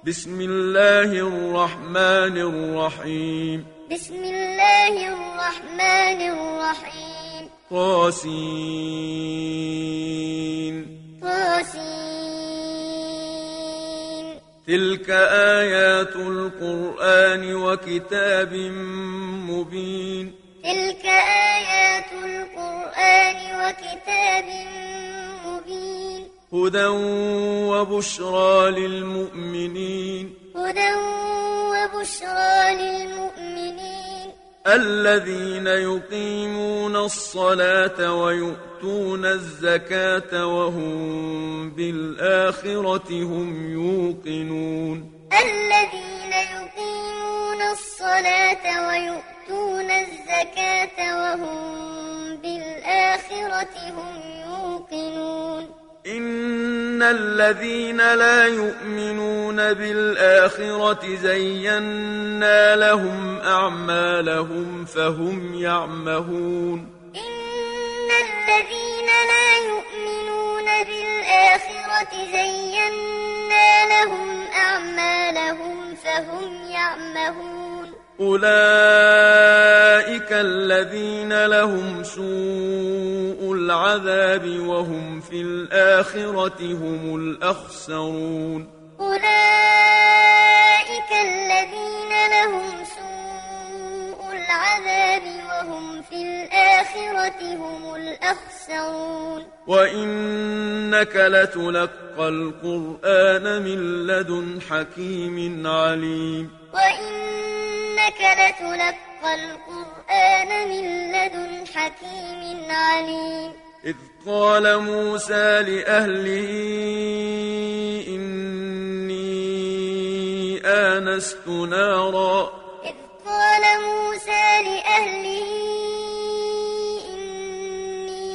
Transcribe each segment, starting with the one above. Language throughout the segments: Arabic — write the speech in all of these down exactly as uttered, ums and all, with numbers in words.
بسم الله الرحمن الرحيم بسم الله الرحمن الرحيم طاسين طاسين تلك آيات القرآن وكتاب مبين تلك آيات القرآن وكتاب مبين هدى وبشرى للمؤمنين هدى وبشرى للمؤمنين الذين يقيمون الصلاة ويؤتون الزكاة وهم بالآخرة هم يوقنون الذين يقيمون الصلاة ويؤتون الزكاة وهم بالآخرة هم يوقنون إن الذين لا يؤمنون بالآخرة زينا لهم أعمالهم فهم يعمهون إن الذين لا يؤمنون بالآخرة زينا لهم أعمالهم فهم يعمهون أولئك الذين لهم سوء العذاب وهم في الآخرة هم الأخسرون أولئك الذين لهم سوء العذاب وهم في الآخرة هم الأخسرون وإنك لتلقى القرآن من لدن حكيم عليم وإنك لتلقى القرآن من لدن حكيم عليم إذ قال موسى لأهله إني آنست نارا إذ قال موسى لأهله إني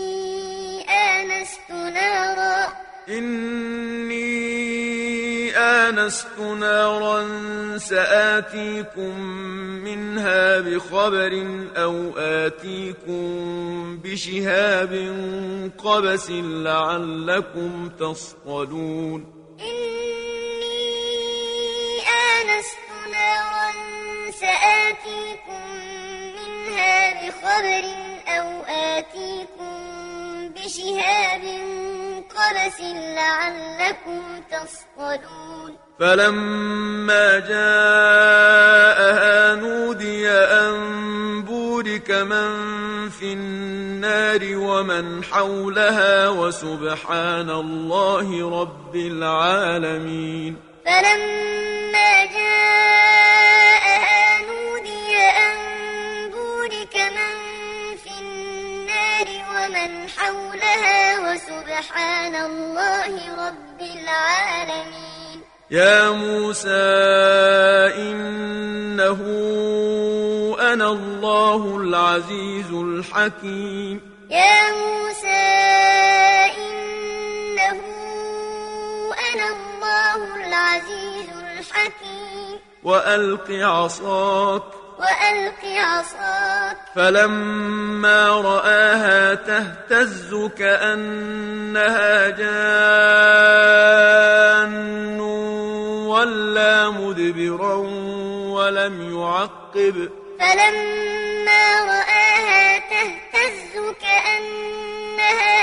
آنست نارا إني آنست نارا سآتيكم منها بخبر أو آتيكم بشهاب قبس لعلكم تصطلون إني آنست نارا سآتيكم منها بخبر أو آتيكم بشهاب قبس لعلكم تصطلون فلما جاءها نودي أن بورك من في النار ومن حولها وسبحان الله رب العالمين فلما جاءها نودي أن بورك من في النار ومن حولها وسبحان الله رب العالمين يا موسى إنه أنا الله العزيز الحكيم يا موسى إنه أنا الله العزيز الحكيم وألق عصاك وألق عصاك فلما رآها تهتز كأنها جان ولا مدبرا ولم يعقب فلما رآها تهتز كأنها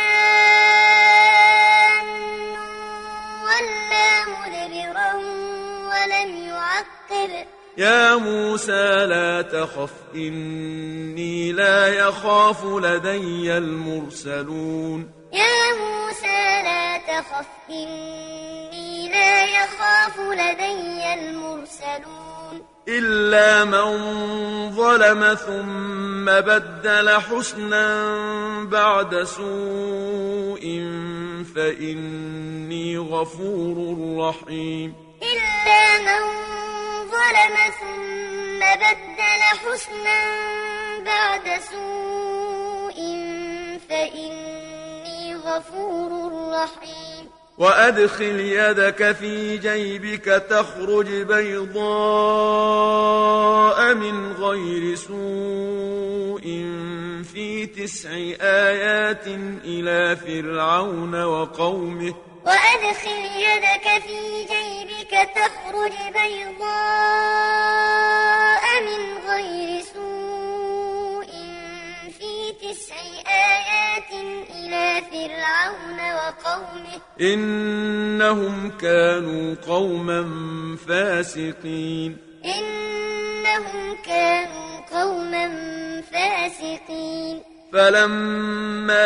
جان ولا مدبرا ولم يعقب يا موسى لا تخف إني لا يخاف لدي المرسلون يا موسى لا تخف إني لا يخاف لدي المرسلون إلا من ظلم ثم بدل حسنا بعد سوء فإني غفور رحيم إلا من ظلم ثم بدل حسنا بعد سوء فإني غفور رحيم وأدخل يدك في جيبك تخرج بيضاء من غير سوء في تسع آيات إلى فرعون وقومه وأدخل يدك في جيبك تخرج بيضاء من غير سوء في تسع آيات إلى فرعون وقومه إنهم كانوا قوما فاسقين إنهم كانوا قوما فاسقين فلما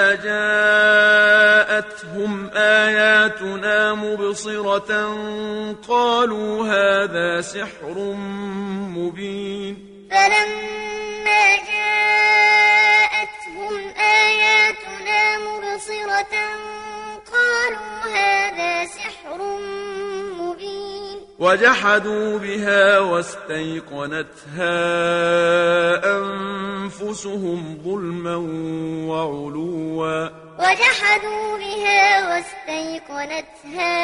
جاءتهم آياتنا مبصرة قالوا هذا سحر مبين فلما جاءتهم آياتنا مبصرة قالوا هذا سحر مبين وجحدوا بها واستيقنتها أنفسهم ظلما وعلوا وجحدوا بها واستيقنتها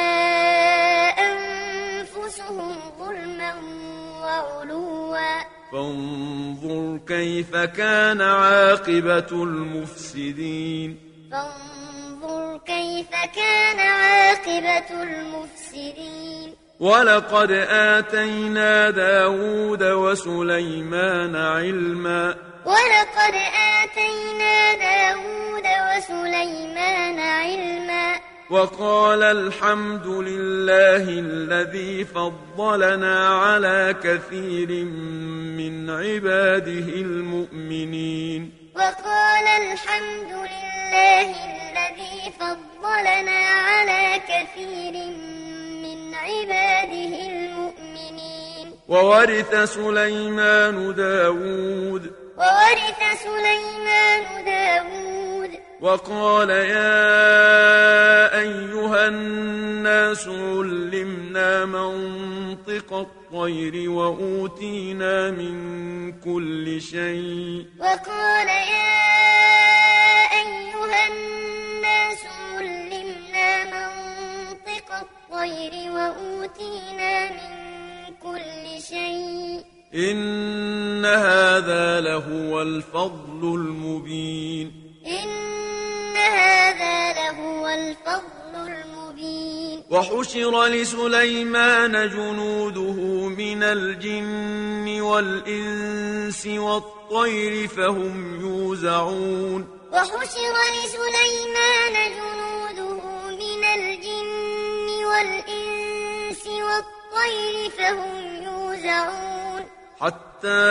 أنفسهم ظلما وعلوا فانظر كيف كان عاقبة المفسدين فانظر كيف كان عاقبة المفسدين ولقد آتينا داود وسليمان علما ولقد آتينا داود وسليمان علما وقال الحمد لله الذي فضلنا على كثير من عباده المؤمنين وقال الحمد لله الذي فضلنا على كثير من عباده المؤمنين وورث سليمان داود وورث سليمان داود وقال يا أيها الناس علمنا منطق الطير وأوتينا من كل شيء وقال يا أيها الناس علمنا منطق الطير وأوتينا من كل شيء إن هذا لهو الفضل المبين إن هذا لهو الفضل المبين وحشر لسليمان جنوده من الجن والإنس والطير فهم يوزعون وحشر لسليمان جنوده من الجن والإنس والطير فهم يوزعون حتى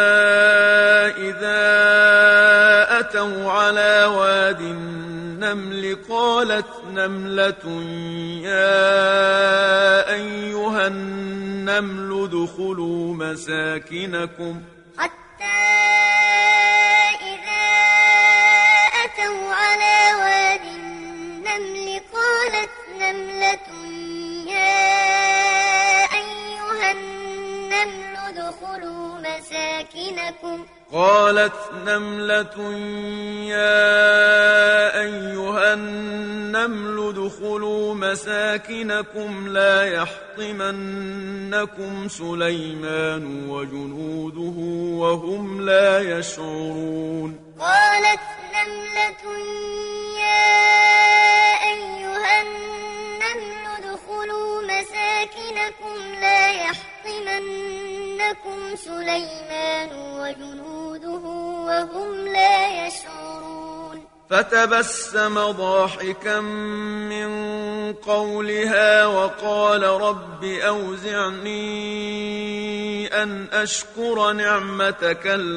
إذا أتوا على واد النمل قالت نملة يا أيها النمل ادخلوا مساكنكم حتى إذا أتوا على واد النمل قالت نملة يا أيها النمل ادخلوا مساكنكم قالت نملة يا أيها النمل ادخلوا مساكنكم لا يحطمنكم سليمان وجنوده وهم لا يشعرون قالت نملة يا أيها النمل ادخلوا مساكنكم لا يحطمنكم سليمان وجنوده وهم لا يشعرون فتبسم ضاحكا من قولها وقال رب أوزعني أن أشكر نعمتك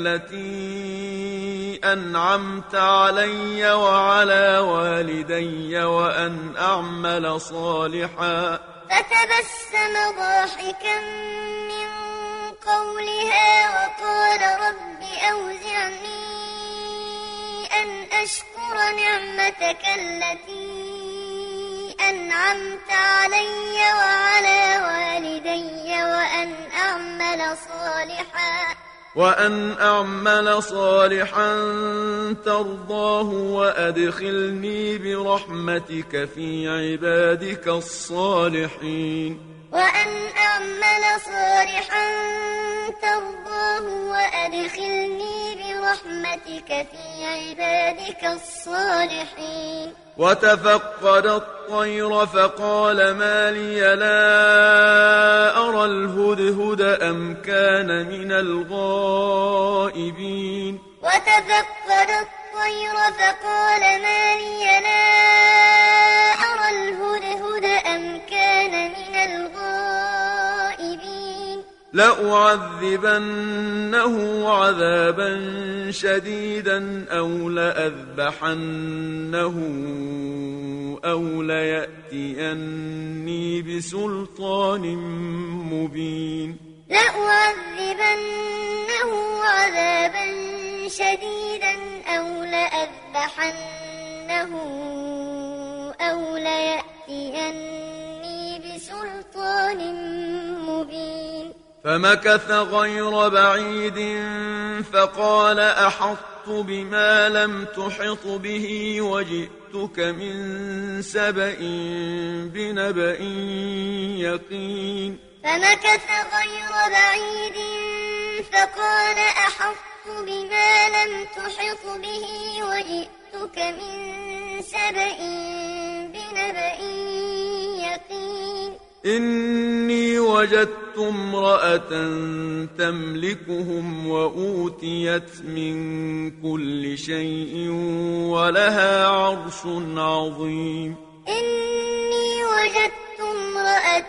التي أنعمت علي وعلى والدي وأن أعمل صالحا فتبسم ضاحكا من قولها وقال رب أوزعني أن أشكر نعمتك التي أنعمت علي وعلى والدي وأن أعمل صالحا وأن أعمل صالحا ترضاه وأدخلني برحمتك في عبادك الصالحين وأن أعمل صالحا ترضاه وأدخلني برحمتك في عبادك الصالحين وتفقد الطير فقال ما لي لا أرى أم كان من الغائبين وتفقد الطير فقال ما لي لا أرى الهدهد أم كان من الغائبين لأعذبنه عذابا شديدا أو لأذبحنه أو ليأتيني بسلطان مبين لأعذبنه عذابا شديدا أو لأذبحنه أو ليأتيني بسلطان مبين فمكث غير بعيد فقال أحطت بما لم تحط به وجئتك من سبأ بنبأ يقين فمكث غير بعيد فقال أحطت بما لم تحط به وجئتك من سبأ بنبأ يقين إني وجدت امرأة تملكهم وأوتيت من كل شيء ولها عرش عظيم إني وجدت امرأة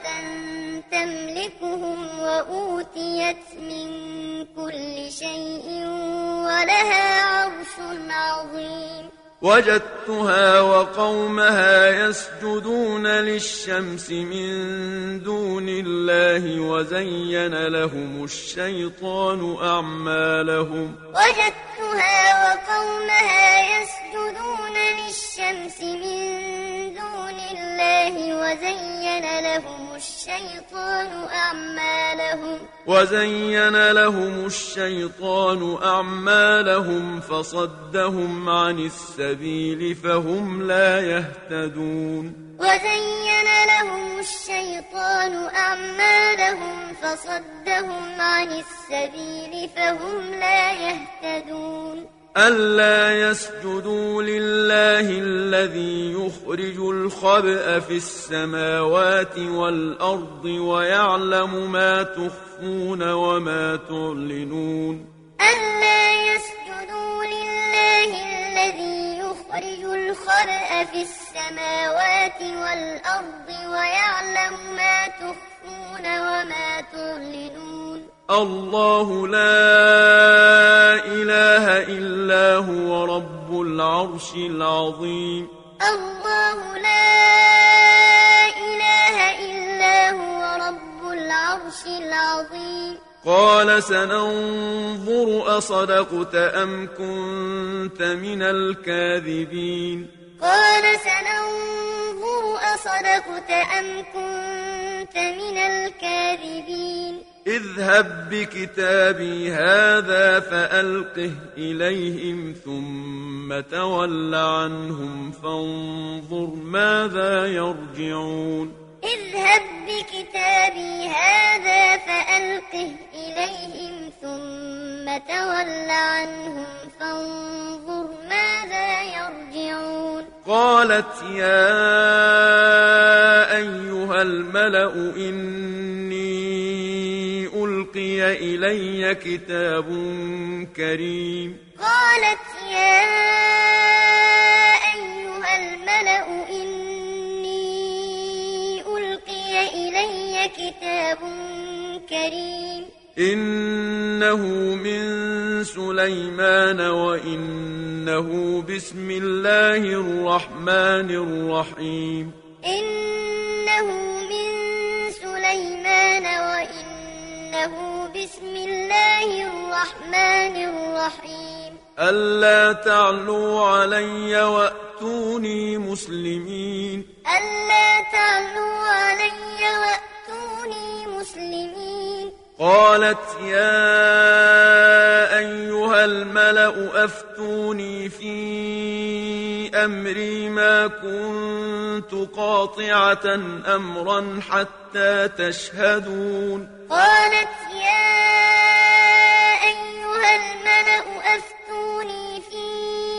تملكهم وأوتيت من كل شيء ولها عرش عظيم وجدتها وقومها يسجدون للشمس من دون الله وزين لهم الشيطان أعمالهم وجدتها وقومها يسجدون للشمس من دون الله وزين لهم الشيطان أعمالهم وزين لهم الشيطان أعمالهم فصدهم عن السبيل فهم لا يهتدون وزين لهم الشيطان أعمالهم فصدهم عن السبيل فهم لا يهتدون ألا يسجدوا لله الذي يخرج الخبأ في السماوات والأرض ويعلم ما تخفون وما تعلنون ألا يسجدوا لله الذي يخرج الخبأ في السماوات والأرض ويعلم ما تخفون وما تعلنون الله لا إله إلا هو رب العرش العظيم الله لا إله إلا هو رب العرش العظيم قال سننظر أصدقت أم كنت من الكاذبين قال سننظر أصدقت أم كنت من الكاذبين اذهب بكتابي هذا فألقه إليهم ثم تول عنهم فانظر ماذا يرجعون اذهب بكتابي هذا فألقه إليهم ثم تول عنهم فانظر ماذا يرجعون قالت يا أيها الملأ إني ألقي إلي كتاب كريم قالت يا أيها الملأ إني ألقي إلي كتاب كريم إنه من سليمان وإنه بسم الله الرحمن الرحيم إنه من سليمان وإنه بسم الله الرحمن الرحيم ألا تعلوا علي وأتوني مسلمين ألا تعلوا علي وأتوني مسلمين قالت يا أيها الملأ أفتوني في أمري ما كنت قاطعة أمرا حتى تشهدون قالت يا أيها الملأ أفتوني في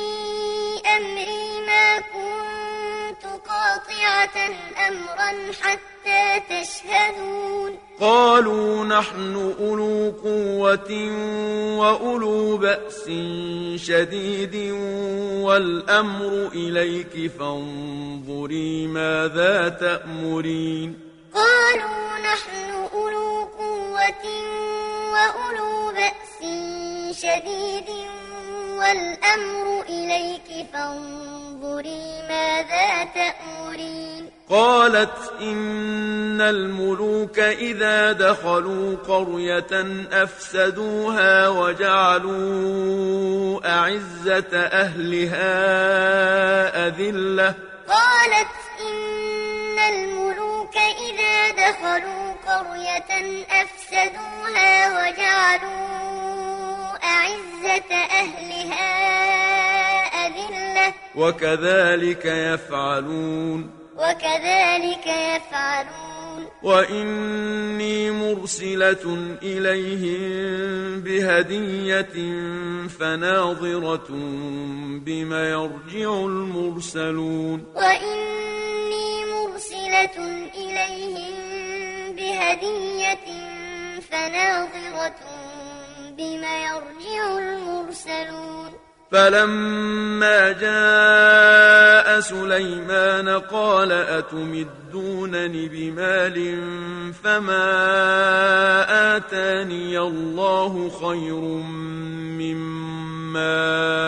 أمري ما كنت قاطعة أمرا حتى تشهدون قالوا نحن أولو قوة وأولو بأس شديد والأمر إليك فانظري ماذا تأمرين قالوا نحن أولو قوة وأولو بأس شديد والأمر إليك فانظري ماذا تأمرين قالت إن الملوك إذا دخلوا قرية أفسدوها وجعلوا أعزة أهلها أذلة قالت إن الملوك إذا دخلوا قرية أفسدوها وجعلوا أعزة أهلها أذلة وكذلك يفعلون وكذلك يفعلون وإني مرسلة إليهم بهدية فناظرة بما يرجع المرسلون وإني مرسلة إليهم بهدية فناظرة بما يرجع المرسلون فلما جاء سليمان قال أتمدونني بمال فما آتاني الله خير مما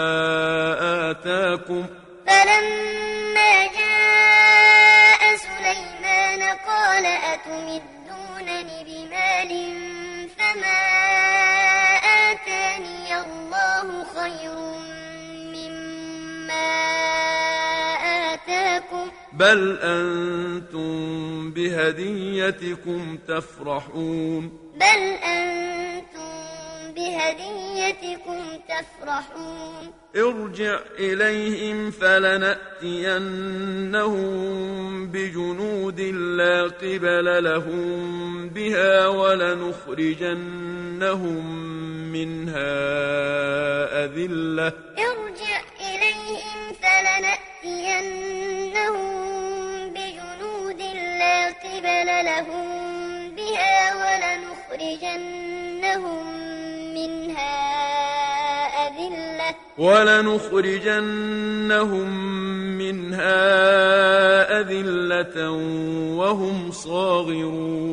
آتاكم فلما جاء سليمان قال أتمدونني بمال فما آتاني الله خير آتاكم بل أنتم بهديتكم تفرحون بل أنتم بهديتكم تفرحون ارجع إليهم فلنأتينهم بجنود لا قبل لهم بها ولنخرجنهم منها أذلة ارجع إليهم فلنأتينهم بجنود لا قبل لهم بها ولنخرجنهم منها أذلة ولنخرجنهم منها أذلة وهم صاغرون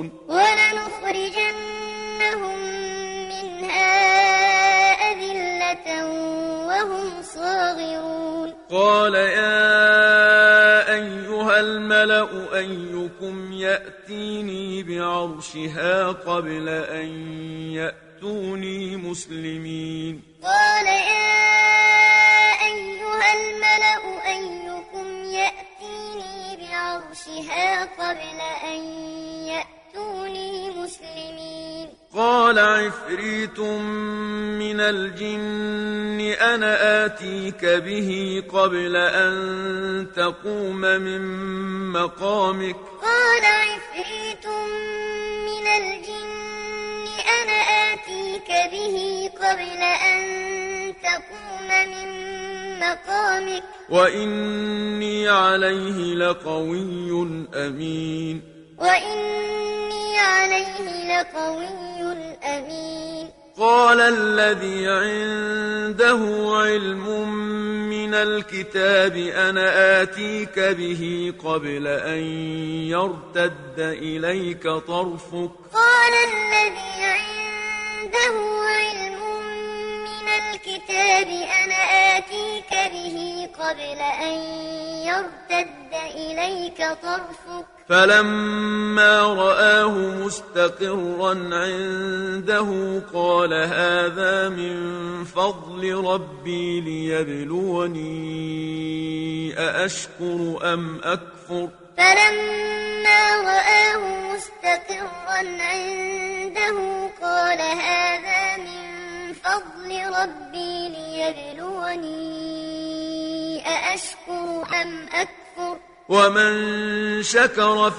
ولنخرجنهم منها أذلة وهم صاغرون قال يا أيها الملأ أيكم يأتيني بعرشها قبل أن يأتوني مسلمين قال يا أيها الملأ أيكم يأتيني بعرشها قبل أن يأتوني مسلمين قال عفريت من الجن أنا آتيك به قبل أن تقوم من مقامك قال عفريت من الجن أنا آتيك به قبل أن تقوم من مقامك وإني عليه لقوي أمين وإني عليه لقوي أمين قال الذي عنده علم من الكتاب أنا آتيك به قبل أن يرتد إليك طرفك قال الذي عنده علم من الكتاب أنا آتيك به قبل أن يرتد إليك طرفك فلما رآه مستقرا عنده قال هذا من فضل ربي ليبلوني أأشكر أم أكفر فلما رآه مستقرا عنده قال هذا من فضل ربي ليبلوني أأشكر أم أكفر ومن شكر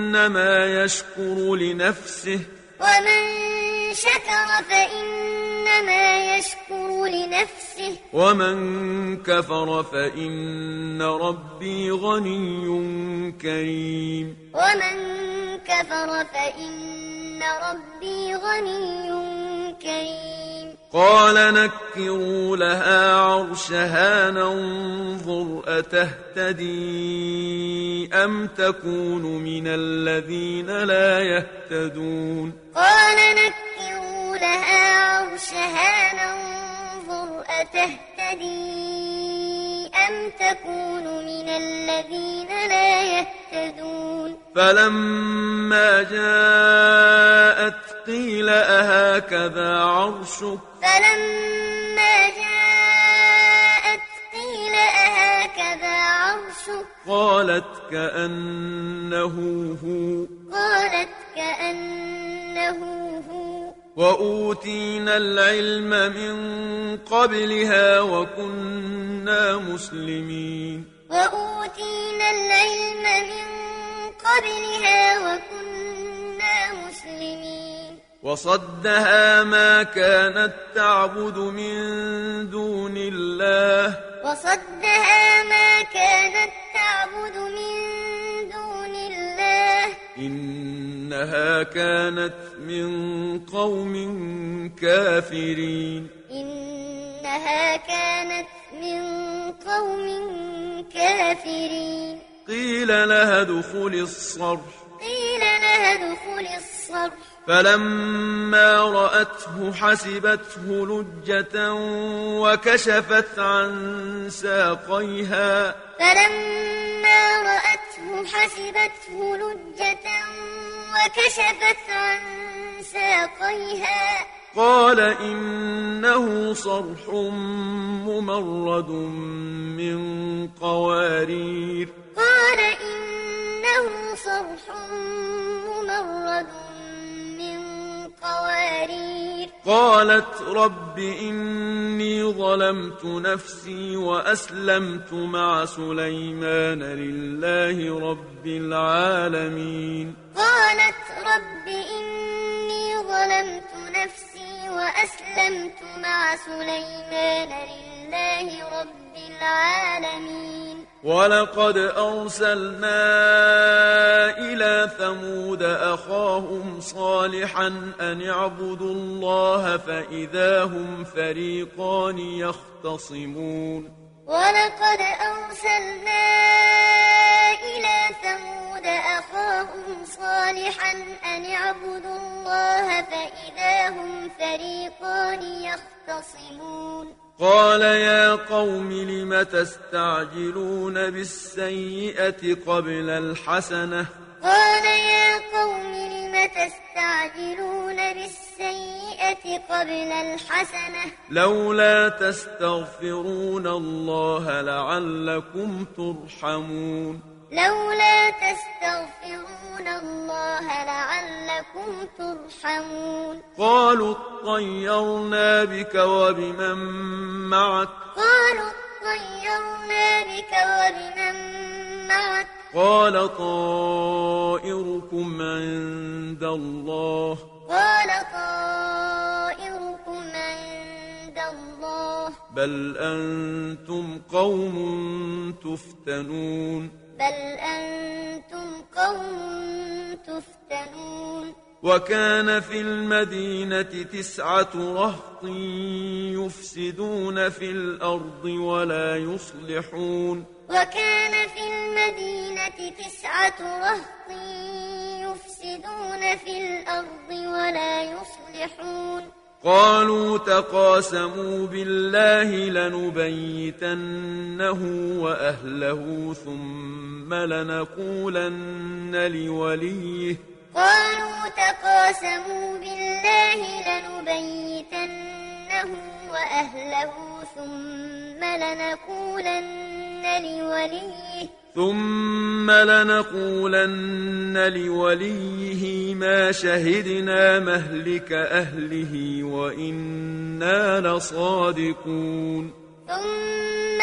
فإنما يشكر لنفسه ومن شكر فإنما إنما يشكر لنفسه ومن كفر فإن ربي غني كريم ومن كفر فإن ربي غني كريم قال نكروا لها عرشها ننظر أتهتدي أم تكون من الذين لا يهتدون قال نكروا لها عرشها ننظر أتهتدي أم تكون من الذين لا يهتدون فلما جاءت قيل أهكذا عرشك فلما جاءت قيل أهكذا عرشك قالت كأنه هو قالت كأنه هو وأوتينا العلم من قبلها وكنا مسلمين وأوتينا العلم من قبلها وكنا مسلمين وصدها ما كانت تعبد من دون الله وصدها ما كانت تعبد من دون الله إنها كانت من قوم كافرين إنها كانت من قوم كافرين قيل لها ادخل الصرح قيل لها ادخل الصرح فلما رأته حسبته لجة وكشفت عن ساقيها فلما رأته حسبته لجة وكشفت عن ساقيها قال إنه صرح ممرد من قوارير قال إنه صرح ممرد من قوارير قالت رب إني ظلمت نفسي وأسلمت مع سليمان لله رب العالمين قالت رب إني ظلمت نفسي وأسلمت مع سليمان لله رب العالمين ولقد أرسلنا إلى ثمود أخاهم صالحا أن اعبدوا الله فإذا هم فريقان يختصمون ولقد أرسلنا إلى ثمود أخاهم صالحا أن اعبدوا الله فإذا هم فريقان يختصمون قال يا قوم لم تستعجلون بالسيئة قبل الحسنة قال يا قوم لم تستعجلون بالسيئة قبل الحسنة لولا تستغفرون الله لعلكم ترحمون لولا تستغفرون الله لعلكم ترحمون قالوا اطيرنا بك وبمن معك قالوا اطيرنا بك وبمن معك قال طائركم عند الله قال طائركم عند الله بل أنتم قوم تفتنون بل أنتم قوم تفتنون وكان في المدينة تسعة رهط يفسدون في الأرض ولا يصلحون وكان في المدينة تسعة رهط يفسدون في الأرض ولا يصلحون قالوا تقاسموا بالله لنبيتنه وأهله ثم لنقولن لوليه قالوا تقاسموا بالله لنبيتنه وأهله ثم لنقولن لوليه ثم لنقولن لوليه ما شهدنا مهلك أهله وإنا لصادقون ثم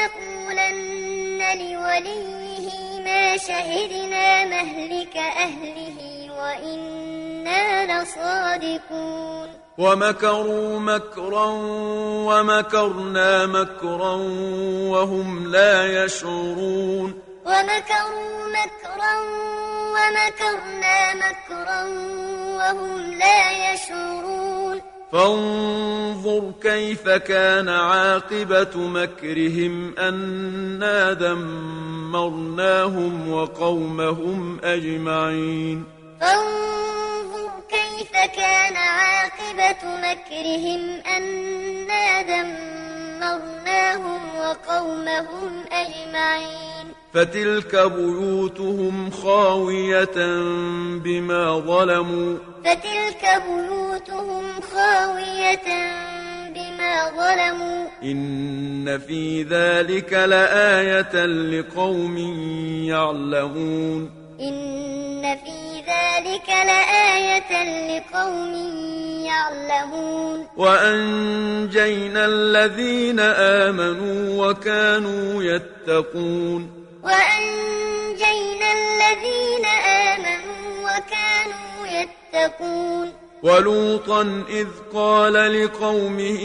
لنقولن لوليه ما شهدنا مهلك أهله وإنا لصادقون ومكروا مكرا ومكرنا مكرا وهم لا يشعرون ومكروا مكرا ومكرنا مكرا وهم لا يشعرون فانظر كيف كان عاقبة مكرهم أنا دمرناهم وقومهم أجمعين فانظر كيف كان عاقبة مكرهم أنا دمرناهم وقومهم أجمعين فتلك بيوتهم خاوية بما ظلموا فتلك بيوتهم خاوية بما ظلموا إن في ذلك لآية لقوم يعلمون إن في ذلك لآية لقوم يعلمون وأنجينا الذين آمنوا وكانوا يتقون وأنجينا الذين آمنوا وكانوا يتقون ولوطا إذ قال لقومه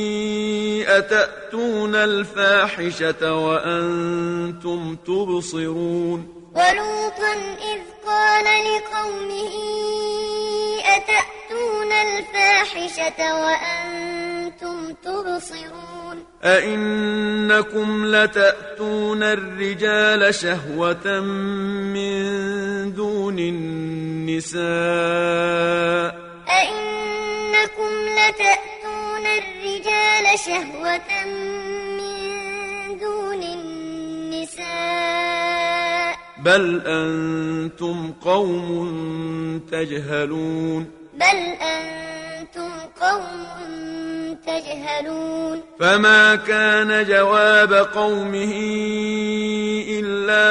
أتأتون الفاحشة وأنتم تبصرون ولوطا إذ قال لقومه أتأتون الفاحشة وأنتم تبصرون أئنكم لتأتون الرجال شهوة من دون النساء أئنكم لتأتون الرجال شهوة من دون النساء بل أنتم قوم تجهلون بل أنتم قوم تجهلون فما كان جواب قومه إلا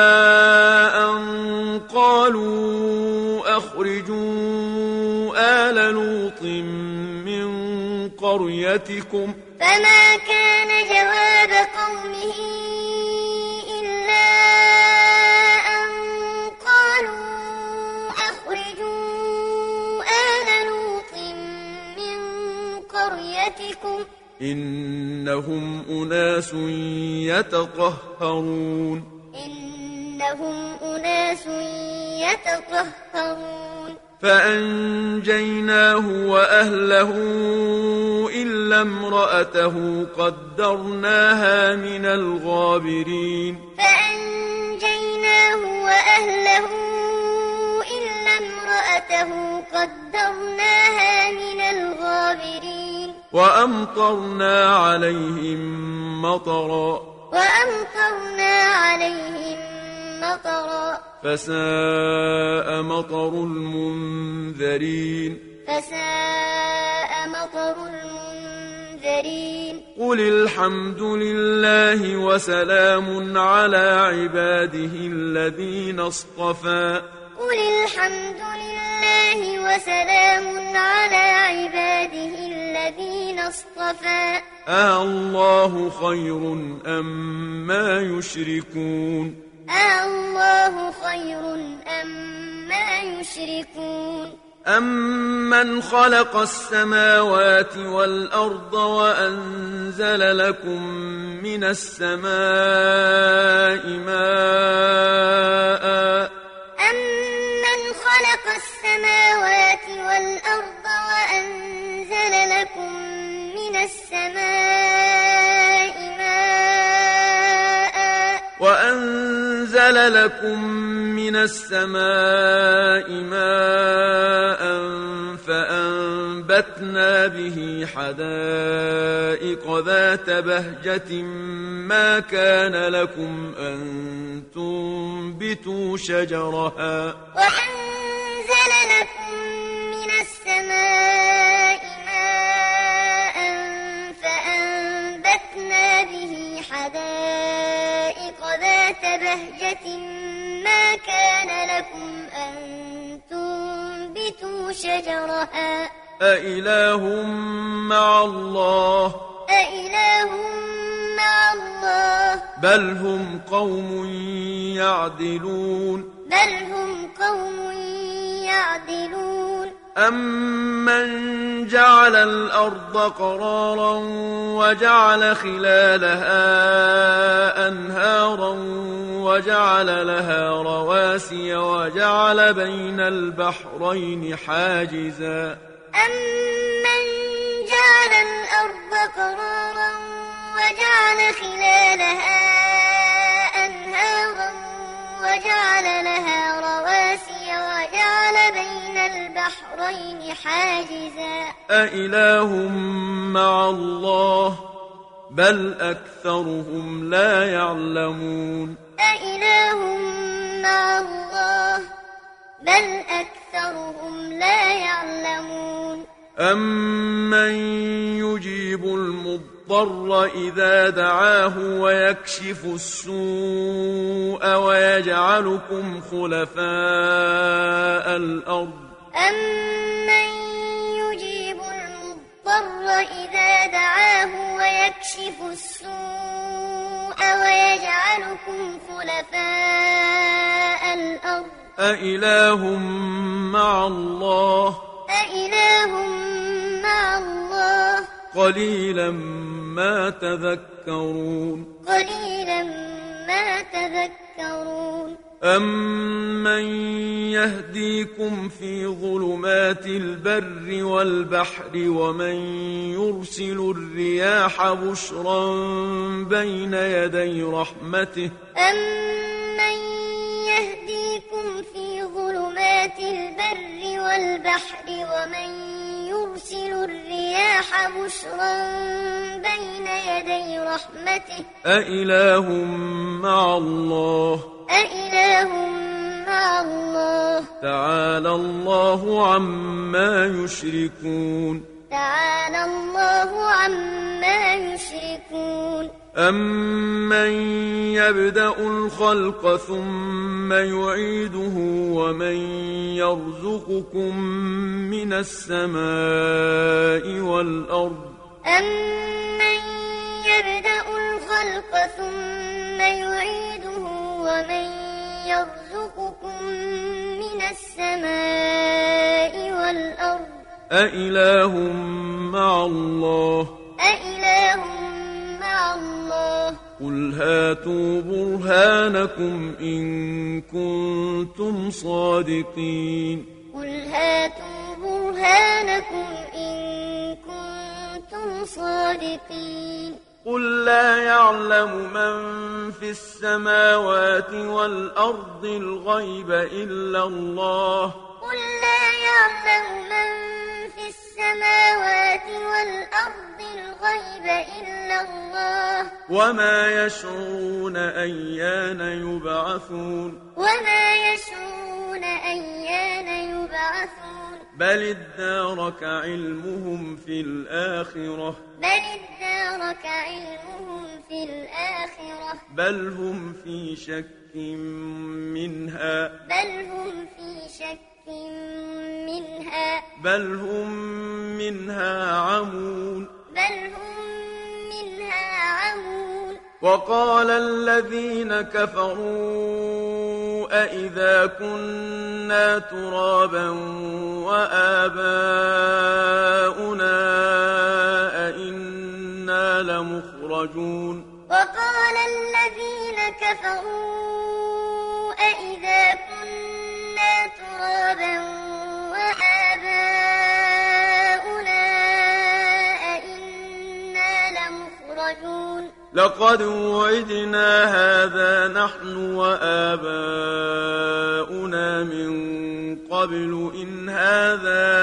أن قالوا أخرجوا آل لوط من قريتكم فما كان جواب قومه إلا أن قالوا أخرجوا آل لوط من قريتكم إنهم أناس يتطهرون إنهم أناس يتطهرون فأنجيناه وأهله إلا امرأته قدرناها من الغابرين فأنجيناه وأهله إلا امرأته قدرناها من الغابرين وأمطرنا عليهم مطرا وأمطرنا عليهم مطرا فساء مطر المنذرين فساء مطر المنذرين قل الحمد لله وسلام على عباده الذين اصطفى قل الحمد لله وسلام على عباده الذين اصطفى آه الله خير أم ما يشركون آه الله خير أم ما يشركون أمن خلق السماوات والأرض وأنزل لكم من السماء ماء أمن خلق السماوات والأرض وأنزل لكم من السماء ماء وأنزل لكم من السماء ماء فأنبتنا به حدائق ذات بهجة ما كان لكم أن تنبتوا شجرها وأنزل لكم من السماء ماء فأنبتنا به حدائق ذات بهجة ما كان لكم أن تنبتوا شجرها أإله مع الله أإله مع الله بل هم قوم يعدلون بل هم قوم يعدلون أَمَّنْ جَعَلَ الْأَرْضَ قَرَارًا وَجَعَلَ خِلَالَهَا أَنْهَارًا وَجَعَلَ لَهَا رَوَاسِيَ وَجَعَلَ بَيْنَ الْبَحْرَيْنِ حَاجِزًا أَمَّنْ جَعَلَ الْأَرْضَ قَرَارًا وَجَعَلَ خِلَالَهَا أَنْهَارًا وَجَعَلَ لَهَا رَوَاسِيَ وَجَعَلَ بَيْنَ الْبَحْرَيْنِ حَاجِزًا أَإِلَٰهٌ مَّعَ اللَّهِ بَلْ أَكْثَرُهُمْ لَا يَعْلَمُونَ أَإِلَٰهٌ مَّعَ اللَّهِ بَلْ أَكْثَرُهُمْ لَا يَعْلَمُونَ أَمَّن يُجِيبُ الْمُضْطَرَّ إِذَا دَعَاهُ وَيَكْشِفُ السُّوءَ وَيَجْعَلُكُمْ خُلَفَاءَ الْأَرْضِ أَمَّن يُجِيبُ الْمُضْطَرَّ إِذَا دَعَاهُ وَيَكْشِفُ السُّوءَ وَيَجْعَلُكُمْ خُلَفَاءَ الْأَرْضِ أَإِلَٰهٌ مَّعَ اللَّهِ أَإِلَٰهٌ مَّعَ اللَّهِ قَلِيلًا مَّا تَذَكَّرُونَ قَلِيلًا مَّا تَذَكَّرُونَ أَمَّن يَهْدِيكُمْ فِي ظُلُمَاتِ الْبَرِّ وَالْبَحْرِ وَمَن يُرْسِلُ الرِّيَاحَ بُشْرًا بَيْنَ يَدَيْ رَحْمَتِهِ أَمَّن يَهْدِيكُمْ فِي ظُلُمَاتِ الْبَرِّ وَالْبَحْرِ وَمَن يُرْسِلُ الرِّيَاحَ بُشْرًا بَيْنَ يَدَيْ رَحْمَتِهِ أَإِلَٰهٌ مَّعَ اللَّهِ أَإِلَٰهٌ مَّعَ اللَّهِ تَعَالَى اللَّهُ عَمَّا يُشْرِكُونَ تَعَالَى اللَّهُ عَمَّا يُشْرِكُونَ أَمَّن يَبْدَأُ الْخَلْقَ ثُمَّ يُعِيدُهُ وَمَن يَرْزُقُكُم مِّنَ السَّمَاءِ وَالْأَرْضِ أَمَّن يَبْدَأُ الْخَلْقَ ثُمَّ يُعِيدُهُ وَمَن يَرْزُقُكُم مِّنَ السَّمَاءِ وَالْأَرْضِ أَإِلَٰهٌ مَّعَ اللَّهِ أَإِلَٰهٌ مَّعَ اللَّهِ قُلْ هَاتُوا بُرْهَانَكُمْ إِن كُنتُمْ صَادِقِينَ قُلْ هَاتُوا بُرْهَانَكُمْ إِن كُنتُمْ صَادِقِينَ قُل لَّا يَعْلَمُ مَن فِي السَّمَاوَاتِ وَالْأَرْضِ الْغَيْبَ إِلَّا اللَّهُ قُل لَّا يَعْلَمُ مَن فِي السَّمَاوَاتِ وَالْأَرْضِ الْغَيْبَ إِلَّا اللَّهُ وَمَا يَشْعُرُونَ أَيَّانَ يُبْعَثُونَ وَمَا يَشْعُرُونَ أَيَّانَ يُبْعَثُونَ بَلِ ادَّارَكَ عِلْمُهُمْ فِي الْآخِرَةِ بَلِ ادَّارَكَ عِلْمُهُمْ فِي الْآخِرَةِ بَلْ هُمْ فِي شَكٍّ مِّنْهَا بَلْ هُمْ فِي شَكٍّ مِّنْهَا بَلْ هُم مِّنْهَا عَمُونَ بَلْ هُم مِّنْهَا عَمُونَ وَقَالَ الَّذِينَ كَفَرُوا أَإِذَا كُنَّا تُرَابًا وَآبَاؤُنَا أَإِنَّا لَمُخْرَجُونَ وَقَالَ الَّذِينَ كَفَرُوا أَإِذَا كُنَّا تُرَابًا وَآبَاؤُنَا أَإِنَّا لَمُخْرَجُونَ لَقَدْ وُعِدْنَا هَٰذَا نَحْنُ وَآبَاؤُنَا مِن قَبْلُ إِنْ هَٰذَا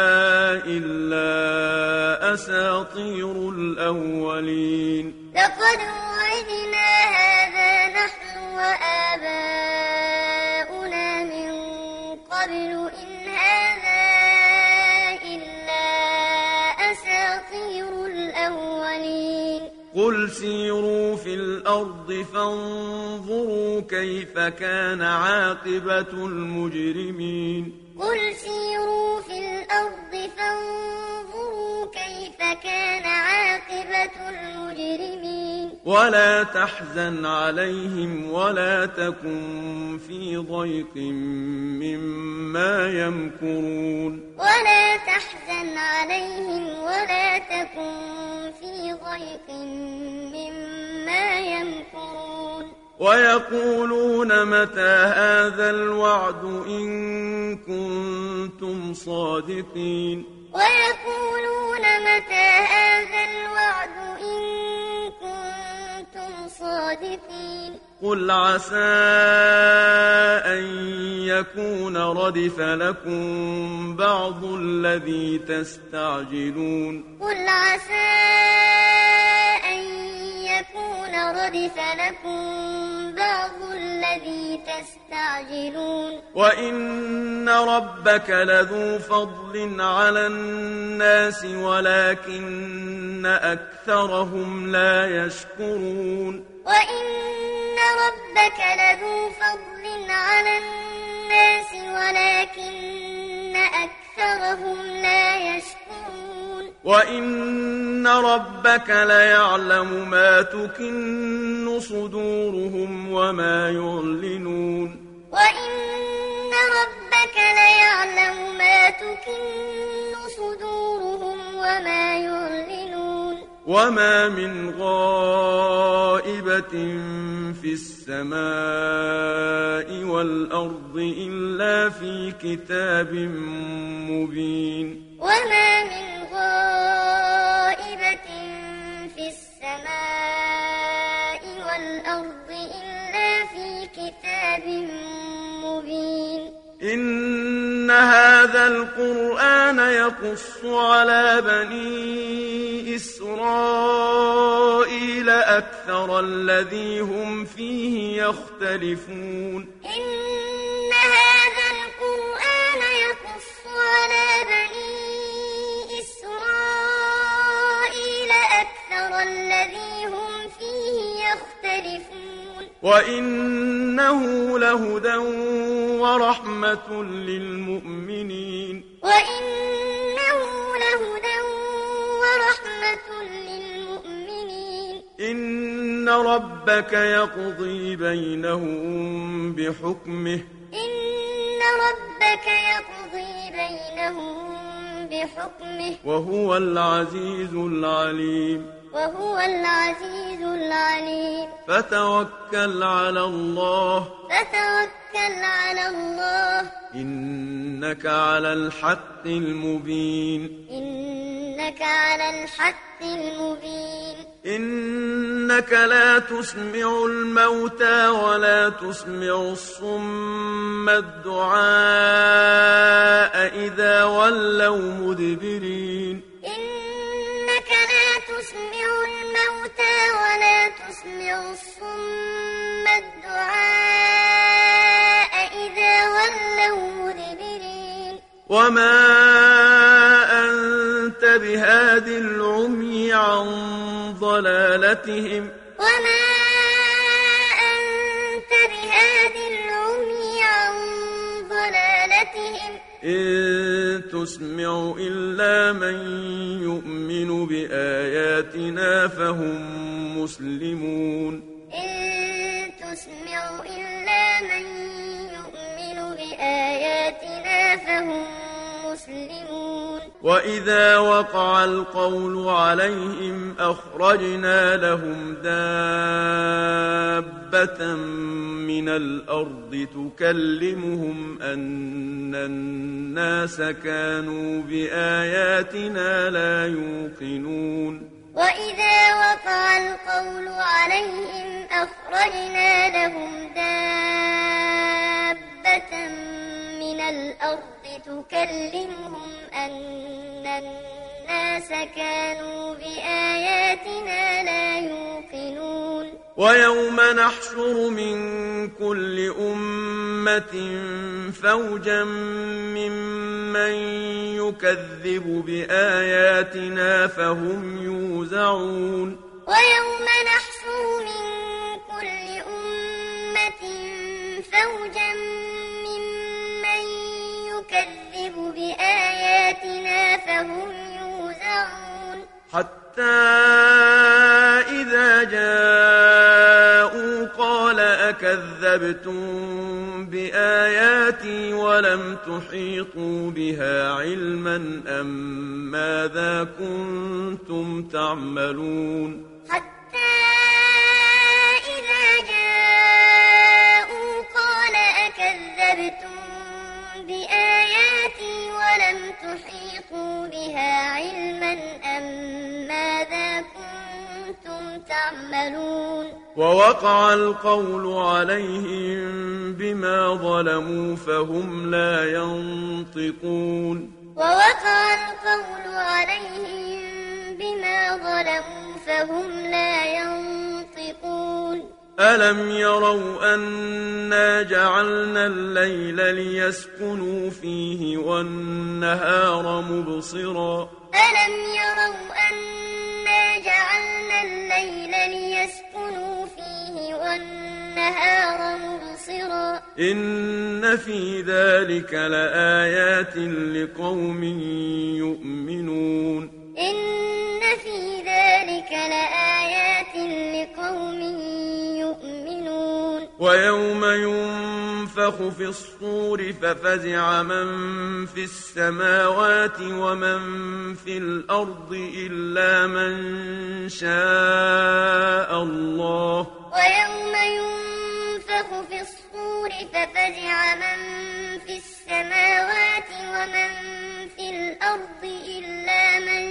إِلَّا أَسَاطِيرُ الْأَوَّلِينَ لَقَدْ وُعِدْنَا هَٰذَا نَحْنُ وَآبَاؤُنَا مِن قَبْلُ إِنْ هَٰذَا إِلَّا أَسَاطِيرُ الْأَوَّلِينَ قُلْ سِيرُوا فِي الْأَرْضِ فَانظُرُوا كَيْفَ كَانَ عَاقِبَةُ الْمُجْرِمِينَ قُلْ سِيرُوا فِي الْأَرْضِ فَانظُرُوا كَيْفَ كَانَ عَاقِبَةُ الْمُجْرِمِينَ ولا تحزن عليهم ولا تكن في ضيق مما يمكرون ولا تحزن عليهم ولا تكن في ضيق مما يمكرون ويقولون متى هذا الوعد إن كنتم صادقين ويقولون متى هذا الوعد إن كنتم صادقين قل عسى أن يكون ردف لكم بعض الذي تستعجلون قل عسى أن يكون ردف لكم بعض الذي تستعجلون وإن ربك لذو فضل على الناس ولكن أكثرهم لا يشكرون وإن ربك لذو فضل على الناس ولكن أكثرهم لا يشكرون وإن ربك ليعلم ما تكن صدورهم وما يعلنون وإن ربك ليعلم ما تكن صدورهم وما يعلنون وما من غائبة في السماء والأرض إلا في كتاب مبين وما من غائبة في السماء والأرض إلا في كتاب مبين إن هذا القرآن يقص على بني إسرائيل أكثر الذي هم فيه يختلفون إن هذا القرآن يقص على بني إسرائيل أكثر الذي هم فيه يختلفون وإنه لهدى ورحمة للمؤمنين وإنه لهدى ورحمة للمؤمنين إن ربك يقضي بينهم بحكمه إن ربك يقضي بينهم بحكمه وهو العزيز العليم وهو العزيز العليم فتوكل على الله فتوكل على الله إنك على الحق المبين إنك على الحق المبين إنك لا تسمع الموتى ولا تسمع الصم الدعاء إذا ولوا مدبرين إنك لا تسمع الموتى ولا تسمع الصم الدعاء إذا ولوا مدبرين وما أنت بهاد العمي عن ضلالتهم وما أنت بهاد العمي عن ضلالتهم إن تسمع إلا من يؤمن بآياتنا فهم مسلمون إن تسمع إلا من يؤمن بآياتنا فهم مسلمون وإذا وقع القول عليهم أخرجنا لهم دابة من الأرض تكلمهم أن الناس كانوا بآياتنا لا يوقنون وإذا وقع القول عليهم أخرجنا لهم دابة من الأرض تكلمهم أن الناس كانوا بآياتنا لا يوقنون ويوم نحشر من كل أمة فوجا ممن يكذب بآياتنا فهم يوزعون ويوم نحشر من كل أمة فوجا ممن يكذب بآياتنا فهم يوزعون حتى إذا جاء أكذبتم بآياتي ولم تحيطوا بها علما أم ماذا كنتم تعملون حتى إذا جاءوا قال أكذبتم بآياتي ولم تحيطوا بها علما أم ماذا كنتم تعملون ووقع القول عليهم بما ظلموا فهم لا ينطقون ووقع القول عليهم بما ظلموا فهم لا ينطقون ألم يروا أنا جعلنا الليل ليسكنوا فيه والنهار مبصرا ألم يروا أنا جعلنا الليل ليسكنوا فيه والنهار مبصرا إن في ذلك لآيات لقوم يؤمنون إن في ذلك لآيات لقوم يؤمنون ويوم ينفخ في الصور ففزع من في السماوات ومن في الأرض إلا من شاء الله ويوم ينفخ في الصور ففزع من في السماوات ومن في الأرض إلا من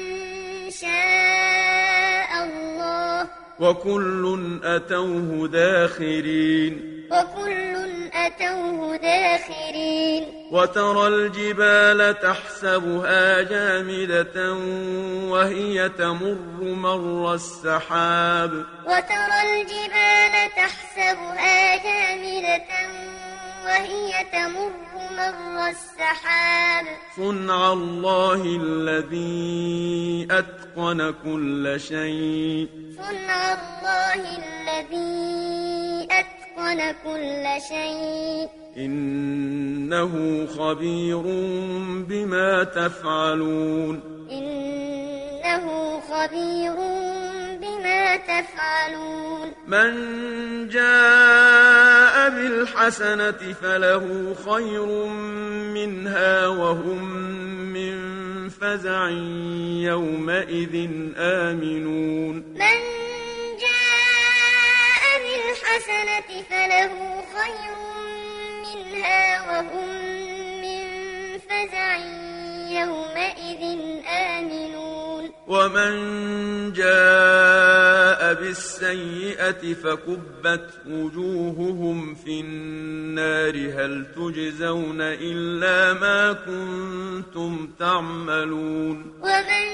شاء الله وكل أتوه داخرين وكل أتوه داخرين وترى الجبال تحسبها جامدة وهي تمر مر السحاب وترى الجبال تحسبها جامدة وهي تمر مر السحاب صنع الله الذي أتقن كل شيء صنع الله الذي أتقن كل شيء إنه خبير بما تفعلون إنه خبير بما تفعلون من جاء بالحسنة فله خير منها وهم من فزع يومئذ آمنون من جاء بالحسنة فله خير منها وهم من فزع يومئذ آمنون ومن جاء بالسيئة فكبت وجوههم في النار هل تجزون إلا ما كنتم تعملون ومن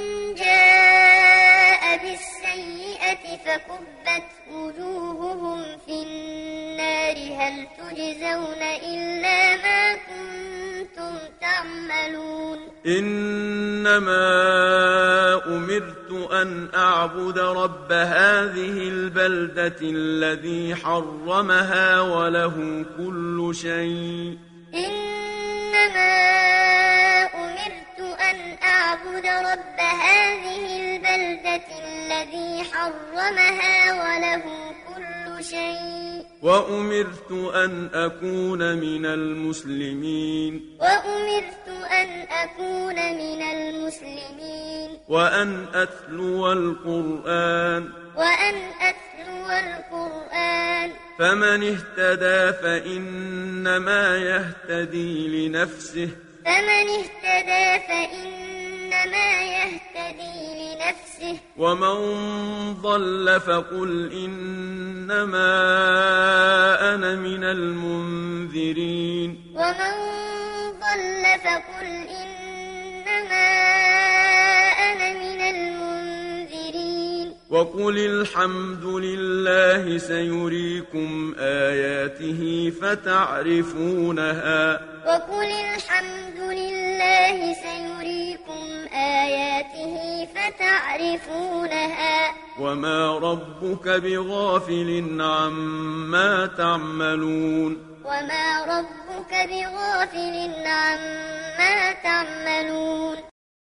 جاء بالسيئة فكبت وجوههم في النار هل تجزون إلا ما كنتم تعملون إنما أمرت أن أعبد رب هذه البلدة الذي حرمها وله كل شيء إنما أمرت أن أعبد رب هذه البلدة الذي حرمها وله كل شيء وأمرت أن أكون من المسلمين وأمرت أن أكون من المسلمين وأن أتلو القرآن وأن أتلو القرآن فمن اهتدى فإنما يهتدي لنفسه فمن اهتدى فإنما يهتدي لنفسه ومن ضل فقل إنما أنا من المنذرين ومن ضل فقل إنما أنا من المنذرين وقل الحمد لله سيريكم آياته فتعرفونها وقل الحمد لله سيريكم آياته فتعرفونها وما ربك بغافل عما تعملون وما ربك بغافل عما تعملون